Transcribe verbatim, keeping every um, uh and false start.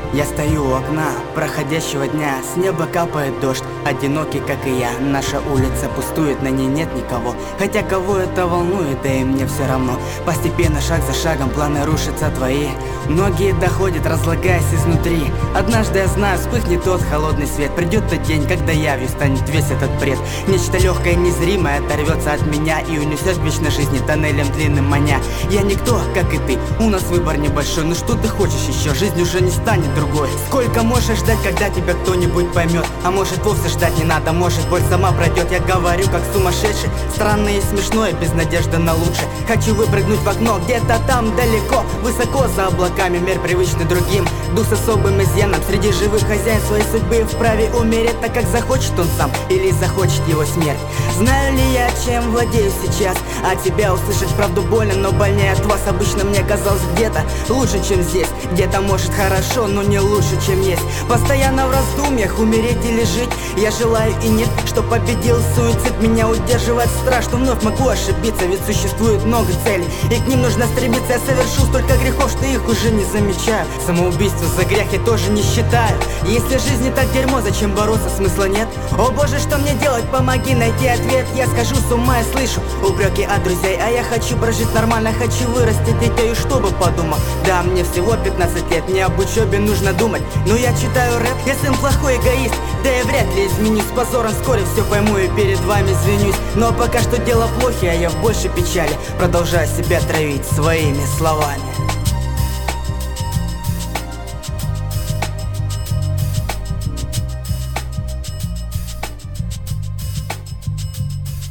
Я стою у окна проходящего дня, с неба капает дождь, одинокий, как и я. Наша улица пустует, на ней нет никого, хотя кого это волнует, да и мне все равно. Постепенно, шаг за шагом, планы рушатся твои, многие доходят, разлагаясь изнутри. Однажды, я знаю, вспыхнет тот холодный свет, придет тот день, когда явью станет весь этот бред. Нечто легкое, незримое оторвется от меня и унесет в вечной жизни тоннелем длинным маня. Я никто, как и ты, у нас выбор небольшой, ну что ты хочешь еще, жизнь уже не станет другой. Сколько можешь ждать, когда тебя кто-нибудь поймет? А может вовсе ждать не надо, может боль сама пройдет. Я говорю как сумасшедший, странно и смешное, без надежды на лучшее. Хочу выпрыгнуть в окно, где-то там далеко, высоко за облаками, мир привычный другим. Дух с особым изъяном, среди живых хозяин своей судьбы, вправе умереть так, как захочет он сам, или захочет его смерть. Знаю ли я, чем владею сейчас? От тебя услышать правду больно, но больнее от вас обычно мне казалось где-то лучше, чем здесь. Где-то может хорошо, но не лучше, чем есть. Постоянно в раздумьях, умереть или жить. Я желаю и нет, что победил суицид. Меня удерживает страх, что вновь могу ошибиться, ведь существует много целей, и к ним нужно стремиться. Я совершу столько грехов, что их уже не замечаю. Самоубийство за грех я тоже не считаю. Если жизнь не так дерьмо, зачем бороться, смысла нет? О боже, что мне делать, помоги найти ответ. Я схожу с ума и слышу упреки от друзей, а я хочу прожить нормально, хочу вырастить детей, чтобы подумал. Да, мне всего пятнадцать лет, не об учебе нужно думать, но я читаю рэп, я сын плохой эгоист. Да я вряд ли изменюсь, с позором вскоре все пойму и перед вами извинюсь. Но пока что дело плохи, а я в большей печали продолжаю себя травить своими словами.